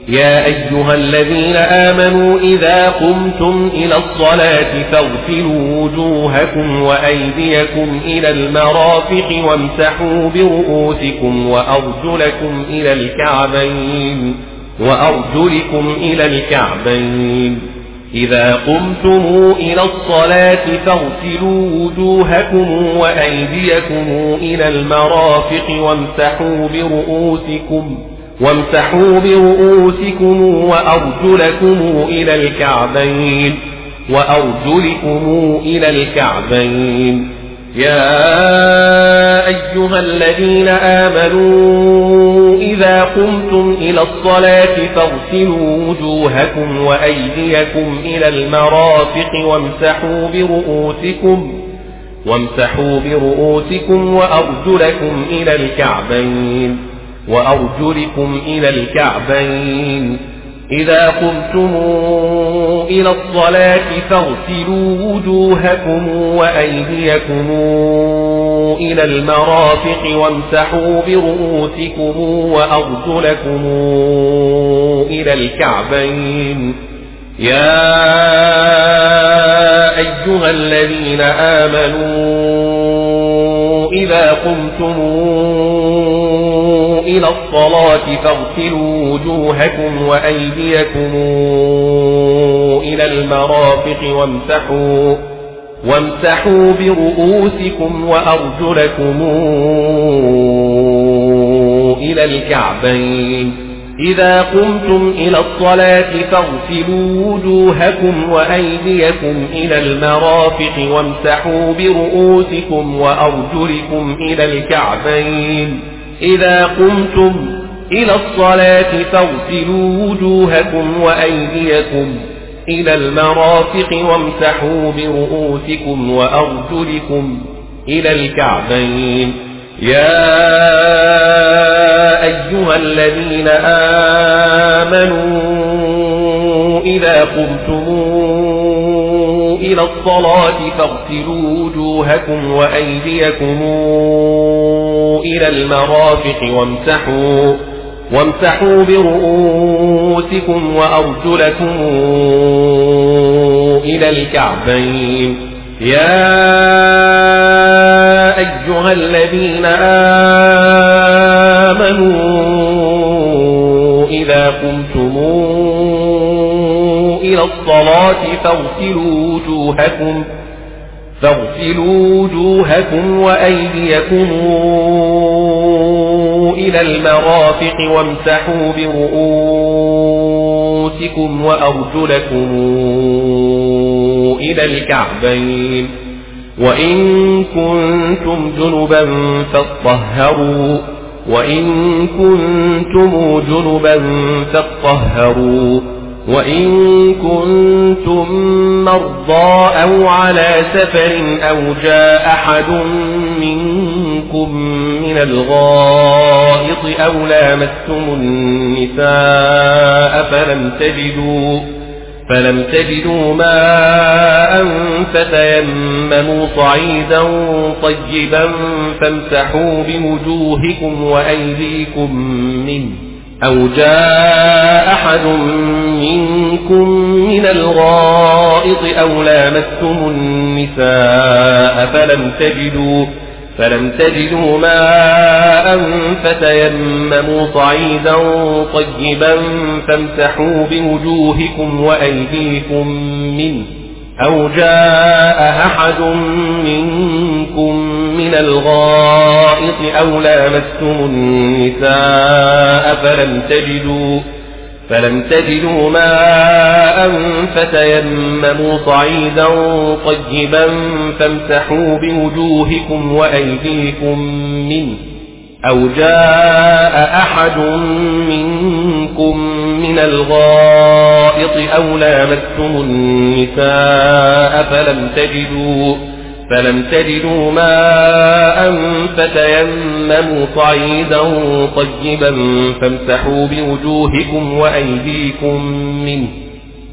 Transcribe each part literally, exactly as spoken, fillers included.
يا أيها الذين آمنوا إذا قمتم إلى الصلاة فاغسلوا وجوهكم وأيديكم إلى المرافق وامسحوا برؤوسكم وأرجلكم إلى الكعبين وأرجلكم إلى الكعبين إذا قمتم إلى الصلاة فاغسلوا وجوهكم وأيديكم إلى المرافق وامسحوا برؤوسكم وامسحوا برؤوسكم وأرجلكم إلى الكعبين وأرجلكم إلى الكعبين يا أيها الذين آمنوا إذا قمتم إلى الصلاة فاغسلوا وجوهكم وأيديكم إلى المرافق وامسحوا برؤوسكم وامسحوا برؤوسكم وأرجلكم إلى الكعبين وأرجلكم إلى الكعبين إذا قمتم إلى الصلاة فاغسلوا وجوهكم وأيديكم إلى المرافق وامسحوا برؤوسكم وأرجلكم إلى الكعبين يا أيها الذين آمنوا إذا قمتم إلى الصلاة فاغسلوا وجوهكم وأيديكم إلى المرافق وامسحوا وامسحوا برؤوسكم وأرجلكم إلى الكعبين إذا قمتم إلى الصلاة فاغسلوا وجوهكم وأيديكم إلى المرافق وامسحوا برؤوسكم وأرجلكم إلى الكعبين إذا قمتم إلى الصلاة فاغسلوا وجوهكم وأيديكم إلى المرافق وامسحوا برؤوسكم وأرجلكم إلى الكعبين يا أيها الذين آمنوا إذا قمتم إلى الصلاة فاغسلوا وجوهكم وأيديكم إلى المرافق وامسحوا وامسحوا برؤوسكم وأرجلكم إلى الكعبين يا أيها الذين آمنوا إذا قمتم إلى الصلاة فاغسلوا وجوهكم فاغسلوا وجوهكم وأيديكم إلى المرافق وامسحوا برؤوسكم وأرجلكم إلى الكعبين وإن كنتم جنبا فاطهروا وإن كنتم جنبا فاطهروا وإن كنتم مرضى أو على سفر أو جاء أحد منكم من الغائط أو لامستم النساء فلم تجدوا فلم تجدوا ماء فتيمموا صعيدا طيبا فامسحوا بوجوهكم وأيديكم منه أو جاء أحد منكم من الغائط أو لامستم النساء فلم تجدوا فلم تجدوا ماء فتيمموا صعيدا طيبا فامسحوا بوجوهكم وأيديكم منه أو جاء أحد منكم من الغائط أو لامستم النساء فلم تجدوا فلم تجدوا ماء فتيمموا صعيدا طيبا فامسحوا بوجوهكم وأيديكم منه أو جاء أحد منكم من الغائط أو لامستم النساء فلم تجدوا فلم تجدوا ماء فتيمموا صعيدا طيبا فامسحوا بوجوهكم وأيديكم منه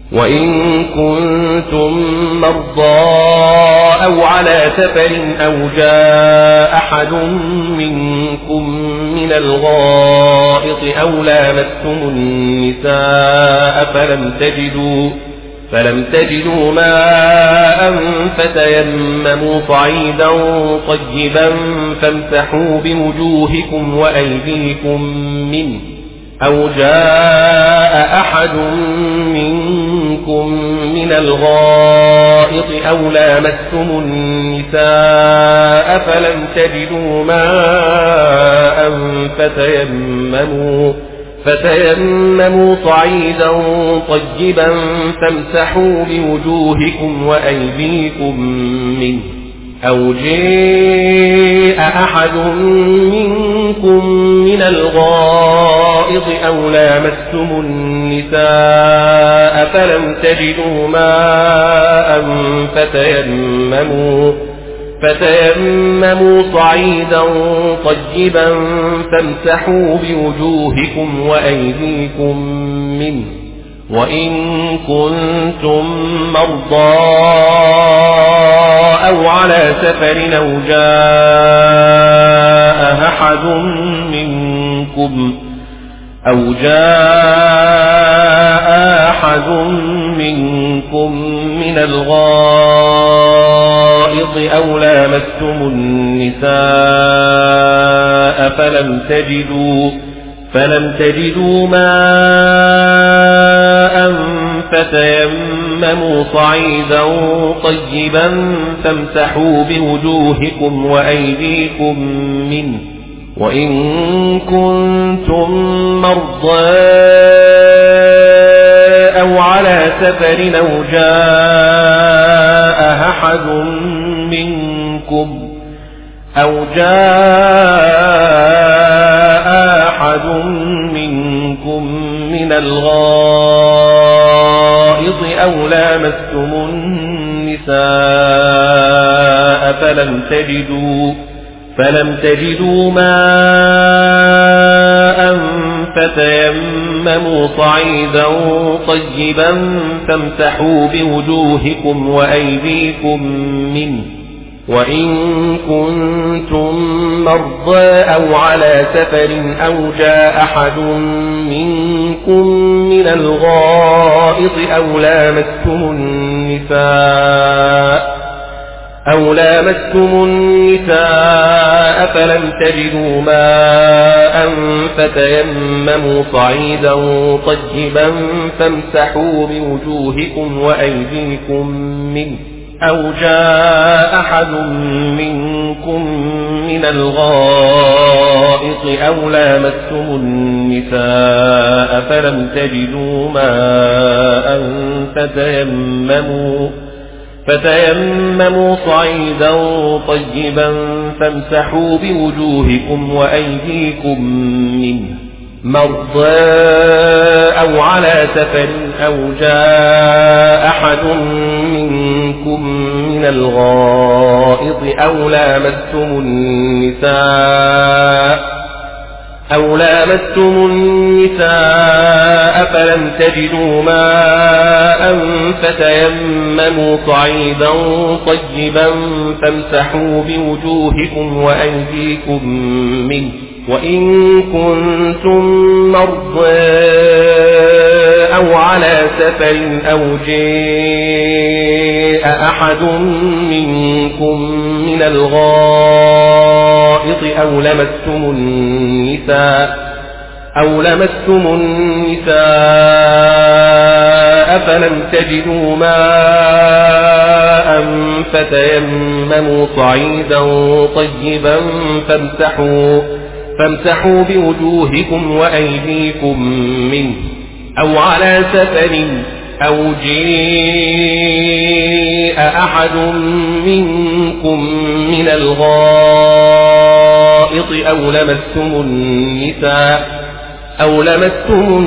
وإن كنتم مرضى أو على سفر أو جاء أحد منكم من الغائط أو لامستم النساء فلم تجدوا فلم تجدوا ماء فتيمموا صعيدا طيبا فامسحوا بوجوهكم وأيديكم منه أو جاء أحد منكم من الغائط أو لامستم النساء فلم تجدوا ماء فتيمموا فتيمموا صعيدا طيبا فامسحوا بوجوهكم وأيديكم منه أو جاء أحد منكم من الغائط أو لامستم النساء فلم تجدوا ماء فتيمموا فتيمموا صعيدا طيبا فامسحوا بوجوهكم وأيديكم منه وإن كنتم مرضى أو على سفر أو جاء أحد منكم أو جاء أحد منكم من الغائط أو لامستم النساء فلم تجدوا فلم تجدوا ماء فتيمموا صعيدا طيبا فامسحوا بوجوهكم وأيديكم منه وإن كنتم مرضى أو على سفر أو جاء أحد منكم أو جاء أحد منكم من الغائط أو لامستم النساء فلم تجدوا فلم تجدوا ماء فتيمموا صعيدا طيبا فامسحوا بوجوهكم وأيديكم منه وإن كنتم مرضى أو على سفر أو جاء أحد منكم من الغائط أو لامستم النساء أو لامستم النساء فلم تجدوا ماء فتيمموا صعيدا طيبا فامسحوا بوجوهكم وأيديكم منه أو جاء أحد منكم من الغائط أو لامستم النساء فلم تجدوا ماء فتيمموا فتيمموا صعيدا طيبا فامسحوا بوجوهكم وأيديكم منه مرضى أو على سفر أو جاء أحد منكم من الغائط أو لامستم النساء أو لامستم النساء فلم تجدوا ماء فتيمموا صعيدا طيبا فامسحوا بوجوهكم وأيديكم منه وإن كنتم مرضى أو على سفر أو جاء أحد منكم من الغائط أو لمستم النساء أو لمستم النساء فلم تجدوا ماء فتيمموا صعيدا طيبا فامسحوا فامسحوا بوجوهكم وأيديكم منه أو على سفر أو جاء أحد منكم من الغائط أو لمستم النساء أو لمستم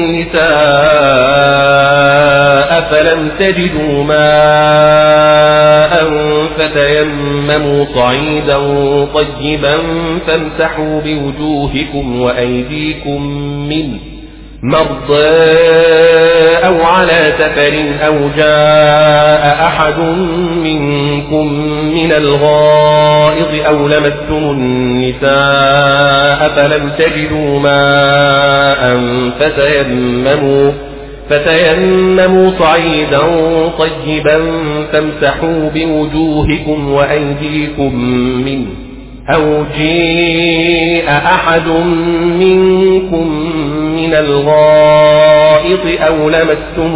النساء فلم تجدوا ماء فتيمموا صعيدا طيبا فامسحوا بوجوهكم وأيديكم منه مرضى أو أو على سفر أو جاء أحد منكم من الغائط أو لمستم النساء فلم تجدوا ماء فتيمموا فتيمموا صعيدا طيبا فامسحوا بوجوهكم وأيديكم منه أو جاء أحد منكم من الغائط أو لمستم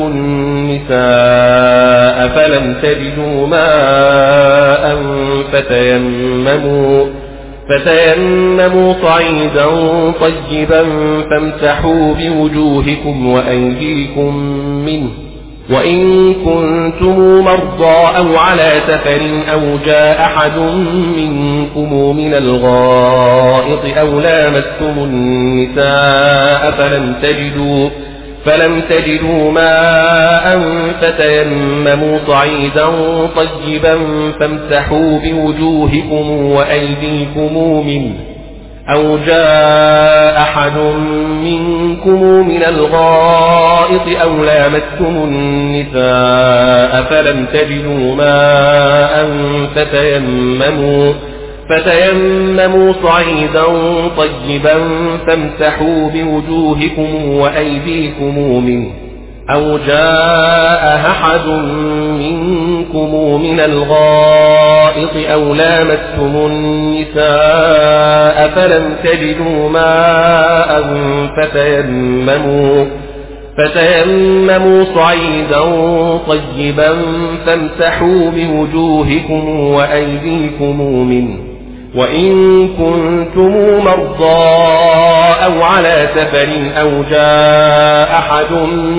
النساء فلم تجدوا ماء فتيمموا فتيمموا صعيدا طيبا فامسحوا بوجوهكم وأيديكم منه وإن كنتم مرضى أو على سفر أو جاء أحد منكم من الغائط أو لامستم النساء فلم تجدوا فلم تجدوا ماء فتيمموا صعيدا طيبا فامسحوا بوجوهكم وأيديكم منه أو جاء أحد منكم من الغائط أو لامستم النساء فلم تجدوا ماء فتيمموا فتيمموا صعيدا طيبا فامسحوا بوجوهكم وأيديكم منه أو جاء أحد منكم من الغائط أو لامستم النساء فلم تجدوا ماء فتيمموا فتيمموا صعيدا طيبا فامسحوا بوجوهكم وأيديكم منه وإن كنتم مرضى أو على سفر أو جاء أحد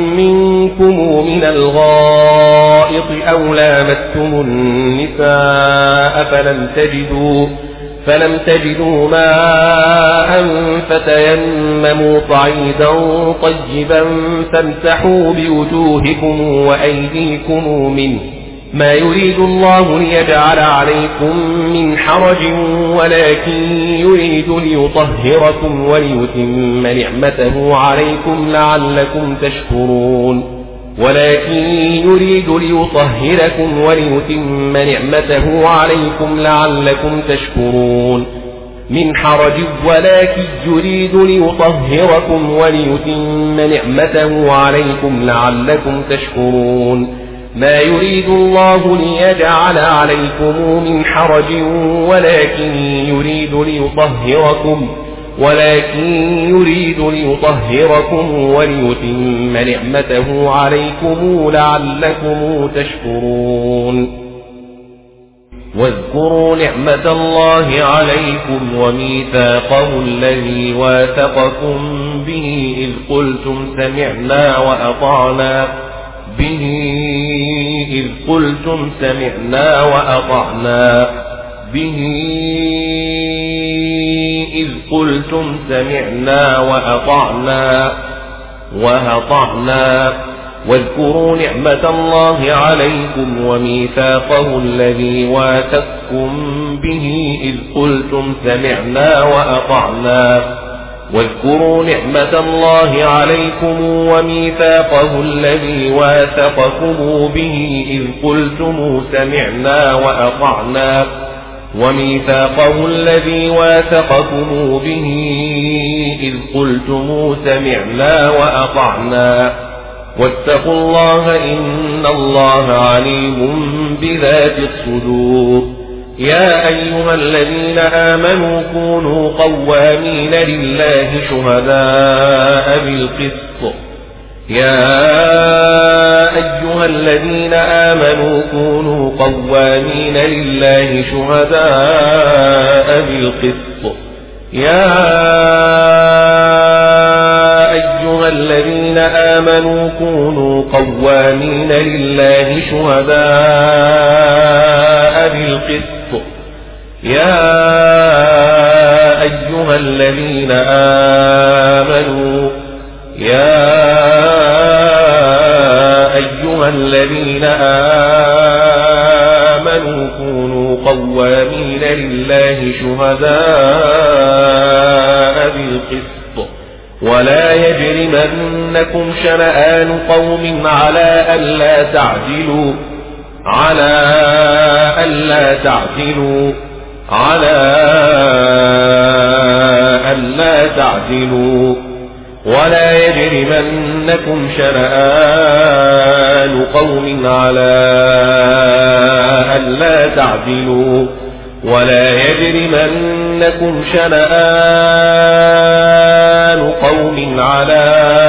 منكم من الغائط أو لامستم النساء فلم تجدوا فلم تجدوا ماء فتيمموا صعيدا طيبا فامسحوا بوجوهكم وأيديكم منه ما يريد الله ليجعل عليكم من حرج ولكن يريد ليطهركم وليتم نعمته عليكم لعلكم تشكرون ولكن يريد ليطهركم وليتم نعمته عليكم لعلكم تشكرون من حرج ولكن يريد ليطهركم وليتم نعمته عليكم لعلكم تشكرون ما يريد الله ليجعل عليكم من حرج ولكن يريد ليطهركم ولكن يريد ليطهركم وليتم نعمته عليكم لعلكم تشكرون واذكروا نعمة الله عليكم وميثاقه الذي واثقكم به إذ قلتم سمعنا وأطعنا به إذ قلتم سمعنا وأطعنا به إذ قلتم سمعنا وأطعنا وأطعنا واذكروا نعمة الله عليكم وميثاقه الذي واثقكم به إذ قلتم سمعنا وأطعنا واذكروا نعمة الله عليكم وميثاقه الذي واثقكم به إذ قلتم سمعنا وأطعنا وميثاقه الذي واثقكم به إذ قلتم سمعنا وأطعنا واتقوا الله إن الله عليم بذات الصدور يا أيها الذين آمنوا كونوا قوامين لله شهداء بالقسط يا أيها الذين آمنوا كونوا قوامين لله شهداء بالقسط يا أيها الذين آمنوا كونوا قوامين لله شهداء بالقسط يا أيها الذين آمنوا يا أيها الذين آمنوا كونوا قوامين لله شهداء بالقسط ولا يجرمن يجرمنكم شنآن قوم على ألا تعدلوا على ألا تعدلوا على ألا تعدلوا ولا يجرمنكم شنآن قوم على ألا تعدلوا ولا يجرمنكم شنآن قوم على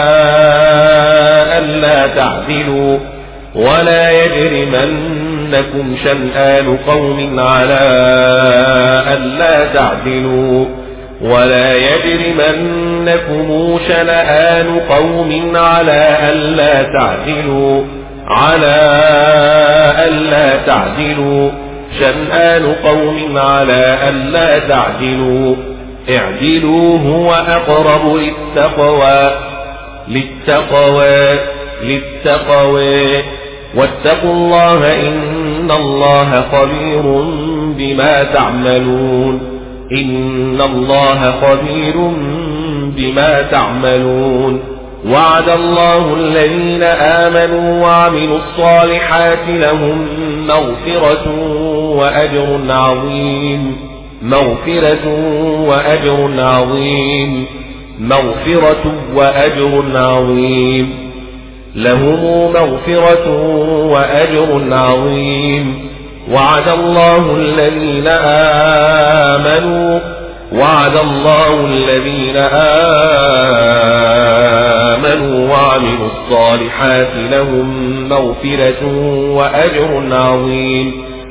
ألا تعدلوا ولا يجرمنكم شنآن قوم على ألا تعدلوا ولا يجرمنكم شنآن قوم على ألا تعدلوا على ألا تعدلوا شنآن قوم على ألا تعدلوا اعدلوا هو أقرب للتقوى للتقوى للتقوى واتقوا الله إن الله خبير بما تعملون إن الله خبير بما تعملون وعد الله الذين آمنوا وعملوا الصالحات لهم مغفرة وأجر عظيم مغفرة وأجر عظيم مغفرة وأجر عظيم لهم مغفرة وأجر عظيم وعد الله الذين آمنوا وعد الله الذين آمنوا وعملوا الصالحات لهم مغفرة وأجر عظيم